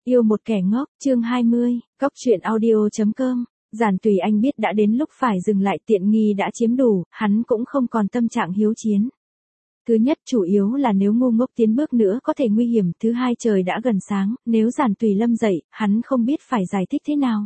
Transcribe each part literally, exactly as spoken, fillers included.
Yêu một kẻ ngốc, chương hai mươi, Cóc truyện audio chấm com. Giản Tùy Anh biết đã đến lúc phải dừng lại, tiện nghi đã chiếm đủ, hắn cũng không còn tâm trạng hiếu chiến. Thứ nhất, chủ yếu là nếu ngu ngốc tiến bước nữa có thể nguy hiểm. Thứ hai, trời đã gần sáng, nếu Giản Tùy Lâm dậy, hắn không biết phải giải thích thế nào.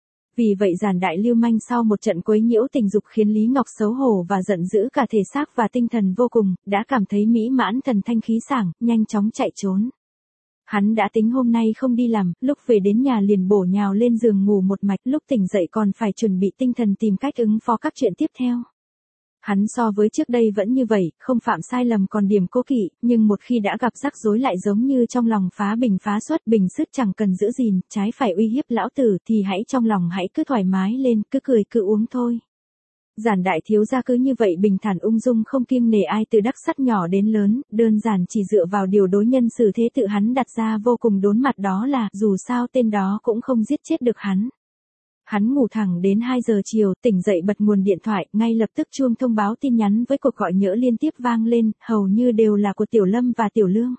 Vì vậy Giản đại lưu manh sau một trận quấy nhiễu tình dục khiến Lý Ngọc xấu hổ và giận dữ cả thể xác và tinh thần vô cùng, đã cảm thấy mỹ mãn, thần thanh khí sảng, nhanh chóng chạy trốn. Hắn đã tính hôm nay không đi làm, lúc về đến nhà liền bổ nhào lên giường ngủ một mạch, lúc tỉnh dậy còn phải chuẩn bị tinh thần tìm cách ứng phó các chuyện tiếp theo. Hắn so với trước đây vẫn như vậy, không phạm sai lầm còn điểm cố kỵ, nhưng một khi đã gặp rắc rối lại giống như trong lòng phá bình phá xuất, bình sứt chẳng cần giữ gìn, trái phải uy hiếp lão tử thì hãy trong lòng hãy cứ thoải mái lên, cứ cười cứ uống thôi. Giản đại thiếu gia cứ như vậy bình thản ung dung không kiêng nể ai, từ đắc sắt nhỏ đến lớn, đơn giản chỉ dựa vào điều đối nhân xử thế tự hắn đặt ra vô cùng đốn mặt, đó là dù sao tên đó cũng không giết chết được hắn. Hắn ngủ thẳng đến hai giờ chiều, tỉnh dậy bật nguồn điện thoại, ngay lập tức chuông thông báo tin nhắn với cuộc gọi nhỡ liên tiếp vang lên, hầu như đều là của Tiểu Lâm và Tiểu Lương.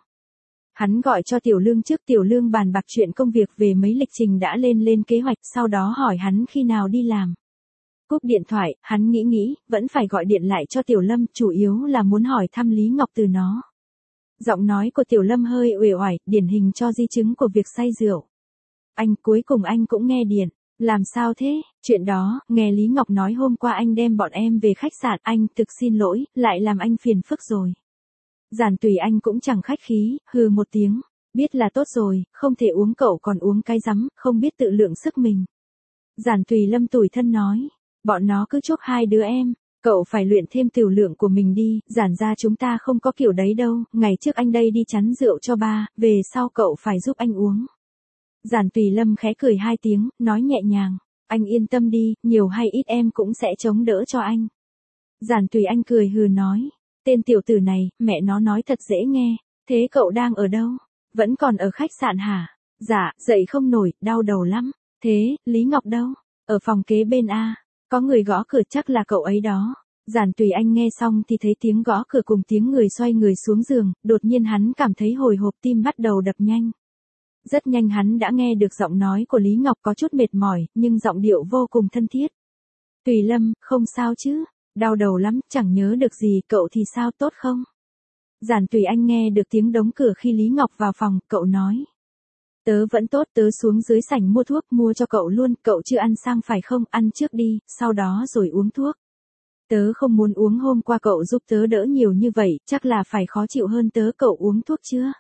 Hắn gọi cho Tiểu Lương trước, Tiểu Lương bàn bạc chuyện công việc về mấy lịch trình đã lên lên kế hoạch, sau đó hỏi hắn khi nào đi làm. Cúp điện thoại, hắn nghĩ nghĩ, vẫn phải gọi điện lại cho Tiểu Lâm, chủ yếu là muốn hỏi thăm Lý Ngọc từ nó. Giọng nói của Tiểu Lâm hơi uể oải, điển hình cho di chứng của việc say rượu. Anh, cuối cùng anh cũng nghe điện. Làm sao thế? Chuyện đó, nghe Lý Ngọc nói hôm qua anh đem bọn em về khách sạn, anh thực xin lỗi, lại làm anh phiền phức rồi. Giản Tùy Anh cũng chẳng khách khí, hừ một tiếng, biết là tốt rồi, không thể uống cậu còn uống cái rắm, không biết tự lượng sức mình. Giản Tùy Lâm tủi thân nói, bọn nó cứ chuốc hai đứa em, cậu phải luyện thêm tiểu lượng của mình đi, Giản ra chúng ta không có kiểu đấy đâu, ngày trước anh đây đi chắn rượu cho ba, về sau cậu phải giúp anh uống. Giản Tùy Lâm khẽ cười hai tiếng, nói nhẹ nhàng, anh yên tâm đi, nhiều hay ít em cũng sẽ chống đỡ cho anh. Giản Tùy Anh cười hừ nói, tên tiểu tử này, mẹ nó nói thật dễ nghe, thế cậu đang ở đâu? Vẫn còn ở khách sạn hả? Dạ, dậy không nổi, đau đầu lắm. Thế, Lý Ngọc đâu? Ở phòng kế bên a. Có người gõ cửa, chắc là cậu ấy đó. Giản Tùy Anh nghe xong thì thấy tiếng gõ cửa cùng tiếng người xoay người xuống giường, đột nhiên hắn cảm thấy hồi hộp, tim bắt đầu đập nhanh. Rất nhanh hắn đã nghe được giọng nói của Lý Ngọc, có chút mệt mỏi, nhưng giọng điệu vô cùng thân thiết. Tùy Lâm, không sao chứ? Đau đầu lắm, chẳng nhớ được gì, cậu thì sao, tốt không? Giản Tùy Anh nghe được tiếng đóng cửa khi Lý Ngọc vào phòng, cậu nói. Tớ vẫn tốt, tớ xuống dưới sảnh mua thuốc, mua cho cậu luôn, cậu chưa ăn sang phải không, ăn trước đi, sau đó rồi uống thuốc. Tớ không muốn uống, hôm qua cậu giúp tớ đỡ nhiều như vậy, chắc là phải khó chịu hơn tớ, cậu uống thuốc chưa?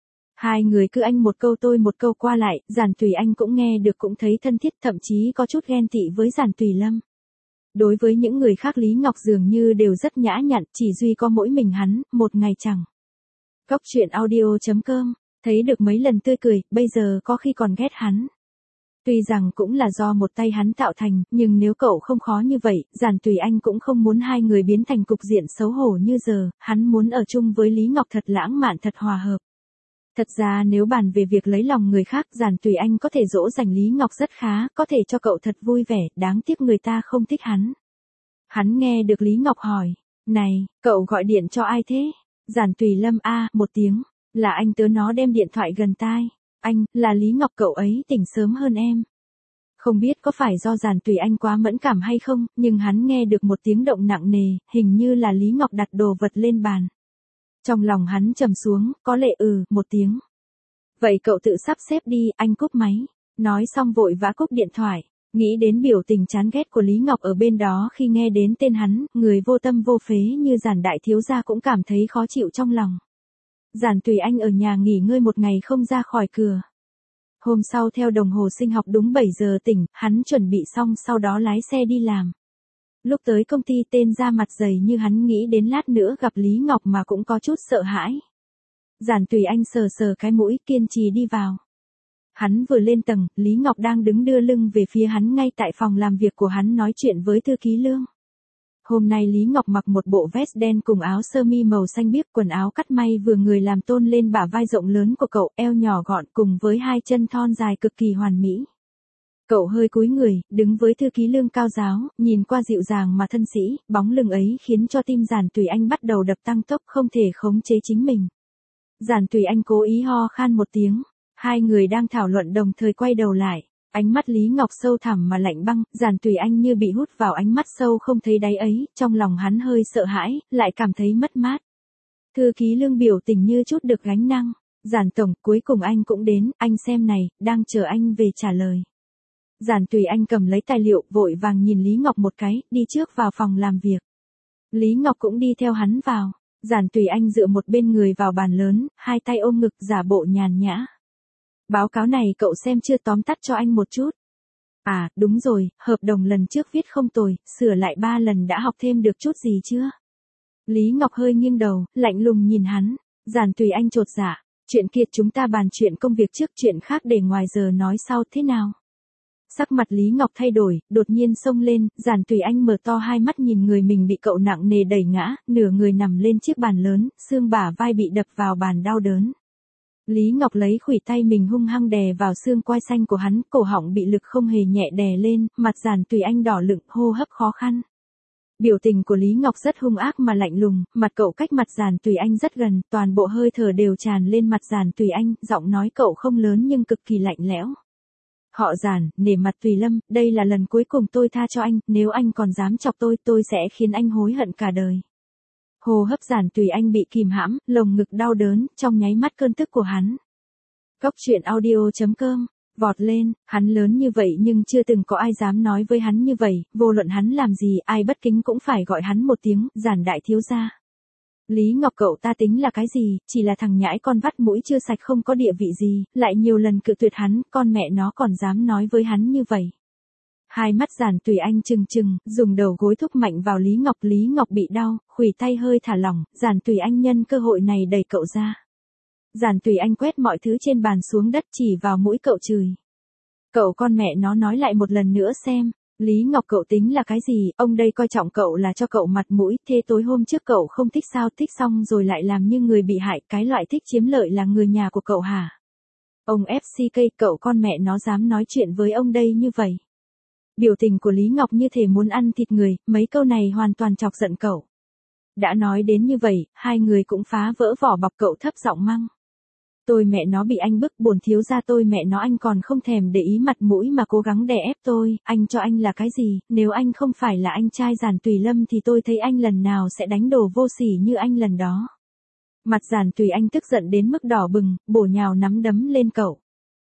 Hai người cứ anh một câu tôi một câu qua lại, Giản Tùy Anh cũng nghe được cũng thấy thân thiết, thậm chí có chút ghen tị với Giản Tùy Lâm. Đối với những người khác Lý Ngọc dường như đều rất nhã nhặn, chỉ duy có mỗi mình hắn, một ngày chẳng. Cóc truyện audio chấm com, thấy được mấy lần tươi cười, bây giờ có khi còn ghét hắn. Tuy rằng cũng là do một tay hắn tạo thành, nhưng nếu cậu không khó như vậy, Giản Tùy Anh cũng không muốn hai người biến thành cục diện xấu hổ như giờ, hắn muốn ở chung với Lý Ngọc thật lãng mạn, thật hòa hợp. Thật ra nếu bàn về việc lấy lòng người khác, Giản Tùy Anh có thể dỗ dành Lý Ngọc rất khá, có thể cho cậu thật vui vẻ, đáng tiếc người ta không thích hắn. Hắn nghe được Lý Ngọc hỏi, này, cậu gọi điện cho ai thế? Giản Tùy Lâm a, một tiếng, là anh tớ, nó đem điện thoại gần tai. Anh, là Lý Ngọc, cậu ấy tỉnh sớm hơn em. Không biết có phải do Giản Tùy Anh quá mẫn cảm hay không, nhưng hắn nghe được một tiếng động nặng nề, hình như là Lý Ngọc đặt đồ vật lên bàn. Trong lòng hắn trầm xuống, có lệ ừ, một tiếng. Vậy cậu tự sắp xếp đi, anh cúp máy. Nói xong vội vã cúp điện thoại. Nghĩ đến biểu tình chán ghét của Lý Ngọc ở bên đó khi nghe đến tên hắn, người vô tâm vô phế như Giản đại thiếu gia cũng cảm thấy khó chịu trong lòng. Giản Tùy Anh ở nhà nghỉ ngơi một ngày không ra khỏi cửa. Hôm sau theo đồng hồ sinh học đúng bảy giờ tỉnh, hắn chuẩn bị xong sau đó lái xe đi làm. Lúc tới công ty tên ra mặt dày như hắn nghĩ đến lát nữa gặp Lý Ngọc mà cũng có chút sợ hãi. Giản Tùy Anh sờ sờ cái mũi, kiên trì đi vào. Hắn vừa lên tầng, Lý Ngọc đang đứng đưa lưng về phía hắn ngay tại phòng làm việc của hắn nói chuyện với thư ký Lương. Hôm nay Lý Ngọc mặc một bộ vest đen cùng áo sơ mi màu xanh biếc, quần áo cắt may vừa người làm tôn lên bả vai rộng lớn của cậu, eo nhỏ gọn cùng với hai chân thon dài cực kỳ hoàn mỹ. Cậu hơi cúi người, đứng với thư ký Lương cao giáo, nhìn qua dịu dàng mà thân sĩ, bóng lưng ấy khiến cho tim Giản Tùy Anh bắt đầu đập tăng tốc, không thể khống chế chính mình. Giản Tùy Anh cố ý ho khan một tiếng, Hai người đang thảo luận đồng thời quay đầu lại. Ánh mắt Lý Ngọc sâu thẳm mà lạnh băng, Giản Tùy Anh như bị hút vào ánh mắt sâu không thấy đáy ấy, trong lòng hắn hơi sợ hãi, lại cảm thấy mất mát. Thư ký Lương biểu tình như chút được gánh nặng. Giản tổng, cuối cùng anh cũng đến, anh xem này, đang chờ anh về trả lời. Giản Tùy Anh cầm lấy tài liệu, vội vàng nhìn Lý Ngọc một cái, đi trước vào phòng làm việc. Lý Ngọc cũng đi theo hắn vào. Giản Tùy Anh dựa một bên người vào bàn lớn, hai tay ôm ngực giả bộ nhàn nhã. Báo cáo này cậu xem chưa, tóm tắt cho anh một chút. À, đúng rồi, hợp đồng lần trước viết không tồi, sửa lại ba lần đã học thêm được chút gì chưa? Lý Ngọc hơi nghiêng đầu, lạnh lùng nhìn hắn. Giản Tùy Anh chột dạ, chuyện kia chúng ta bàn chuyện công việc trước, chuyện khác để ngoài giờ nói sau, thế nào? Sắc mặt Lý Ngọc thay đổi, đột nhiên xông lên, Giản Tùy Anh mở to hai mắt nhìn người mình bị cậu nặng nề đẩy ngã, nửa người nằm lên chiếc bàn lớn, xương bả vai bị đập vào bàn đau đớn. Lý Ngọc lấy khuỷu tay mình hung hăng đè vào xương quai xanh của hắn, cổ họng bị lực không hề nhẹ đè lên, mặt Giản Tùy Anh đỏ lựng, hô hấp khó khăn. Biểu tình của Lý Ngọc rất hung ác mà lạnh lùng, mặt cậu cách mặt Giản Tùy Anh rất gần, toàn bộ hơi thở đều tràn lên mặt Giản Tùy Anh, giọng nói cậu không lớn nhưng cực kỳ lạnh lẽo. Họ Giản, nể mặt Tùy Lâm, đây là lần cuối cùng tôi tha cho anh, nếu anh còn dám chọc tôi, tôi sẽ khiến anh hối hận cả đời. Hô hấp Giản Tùy Anh bị kìm hãm, lồng ngực đau đớn, trong nháy mắt cơn tức của hắn. Góc truyện audio chấm com, vọt lên, hắn lớn như vậy nhưng chưa từng có ai dám nói với hắn như vậy, vô luận hắn làm gì, ai bất kính cũng phải gọi hắn một tiếng, Giản đại thiếu gia. Lý Ngọc cậu ta tính là cái gì, chỉ là thằng nhãi con vắt mũi chưa sạch không có địa vị gì, lại nhiều lần cự tuyệt hắn, con mẹ nó còn dám nói với hắn như vậy. Hai mắt Giản Tùy Anh trừng trừng, dùng đầu gối thúc mạnh vào Lý Ngọc, Lý Ngọc bị đau, khuỷu tay hơi thả lỏng, Giản Tùy Anh nhân cơ hội này đẩy cậu ra. Giản Tùy Anh quét mọi thứ trên bàn xuống đất, chỉ vào mũi cậu chửi. Cậu con mẹ nó nói lại một lần nữa xem, Lý Ngọc cậu tính là cái gì, ông đây coi trọng cậu là cho cậu mặt mũi, thế tối hôm trước cậu không thích sao, thích xong rồi lại làm như người bị hại, cái loại thích chiếm lợi là người nhà của cậu hả? Ông ép xê ca, cậu con mẹ nó dám nói chuyện với ông đây như vậy. Biểu tình của Lý Ngọc như thể muốn ăn thịt người, mấy câu này hoàn toàn chọc giận cậu. Đã nói đến như vậy, hai người cũng phá vỡ vỏ bọc, cậu thấp giọng mắng. Tôi mẹ nó bị anh bức, bổn thiếu gia tôi mẹ nó anh còn không thèm để ý mặt mũi mà cố gắng đè ép tôi, anh cho anh là cái gì, nếu anh không phải là anh trai Giản Tùy Lâm thì tôi thấy anh lần nào sẽ đánh đổ vô sỉ như anh lần đó. Mặt Giản Tùy Anh tức giận đến mức đỏ bừng, bổ nhào nắm đấm lên cậu.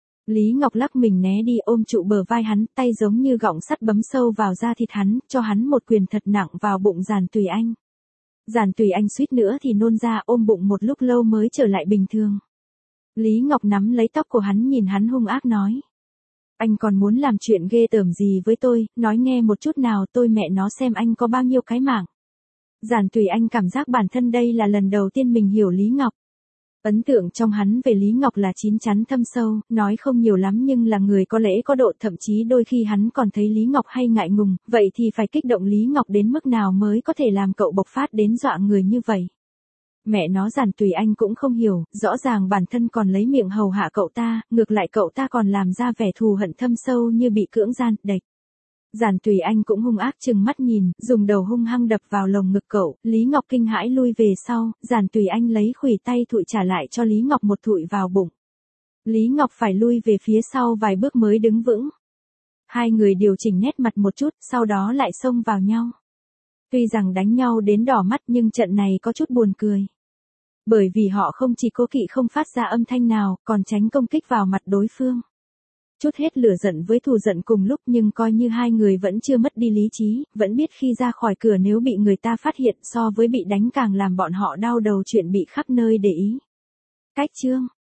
Lý Ngọc lắc mình né đi, ôm trụ bờ vai hắn, tay giống như gọng sắt bấm sâu vào da thịt hắn, cho hắn một quyền thật nặng vào bụng Giản Tùy Anh. Giản Tùy Anh suýt nữa thì nôn ra, ôm bụng một lúc lâu mới trở lại bình thường. Lý Ngọc nắm lấy tóc của hắn, nhìn hắn hung ác nói. Anh còn muốn làm chuyện ghê tởm gì với tôi, nói nghe một chút nào, tôi mẹ nó xem anh có bao nhiêu cái mạng. Giản Tùy Anh cảm giác bản thân đây là lần đầu tiên mình hiểu Lý Ngọc. Ấn tượng trong hắn về Lý Ngọc là chín chắn thâm sâu, nói không nhiều lắm nhưng là người có lễ có độ, thậm chí đôi khi hắn còn thấy Lý Ngọc hay ngại ngùng, vậy thì phải kích động Lý Ngọc đến mức nào mới có thể làm cậu bộc phát đến dọa người như vậy. Mẹ nó Giản Tùy Anh cũng không hiểu, rõ ràng bản thân còn lấy miệng hầu hạ cậu ta, ngược lại cậu ta còn làm ra vẻ thù hận thâm sâu như bị cưỡng gian, đệch. Giản Tùy Anh cũng hung ác trừng mắt nhìn, dùng đầu hung hăng đập vào lồng ngực cậu, Lý Ngọc kinh hãi lui về sau, Giản Tùy Anh lấy khuỷu tay thụi trả lại cho Lý Ngọc một thụi vào bụng. Lý Ngọc phải lui về phía sau vài bước mới đứng vững. Hai người điều chỉnh nét mặt một chút, sau đó lại xông vào nhau. Tuy rằng đánh nhau đến đỏ mắt nhưng trận này có chút buồn cười. Bởi vì họ không chỉ cố kỵ không phát ra âm thanh nào, còn tránh công kích vào mặt đối phương. Chút hết lửa giận với thù giận cùng lúc, nhưng coi như hai người vẫn chưa mất đi lý trí, vẫn biết khi ra khỏi cửa nếu bị người ta phát hiện, so với bị đánh càng làm bọn họ đau đầu chuyện bị khắp nơi để ý. Cách chương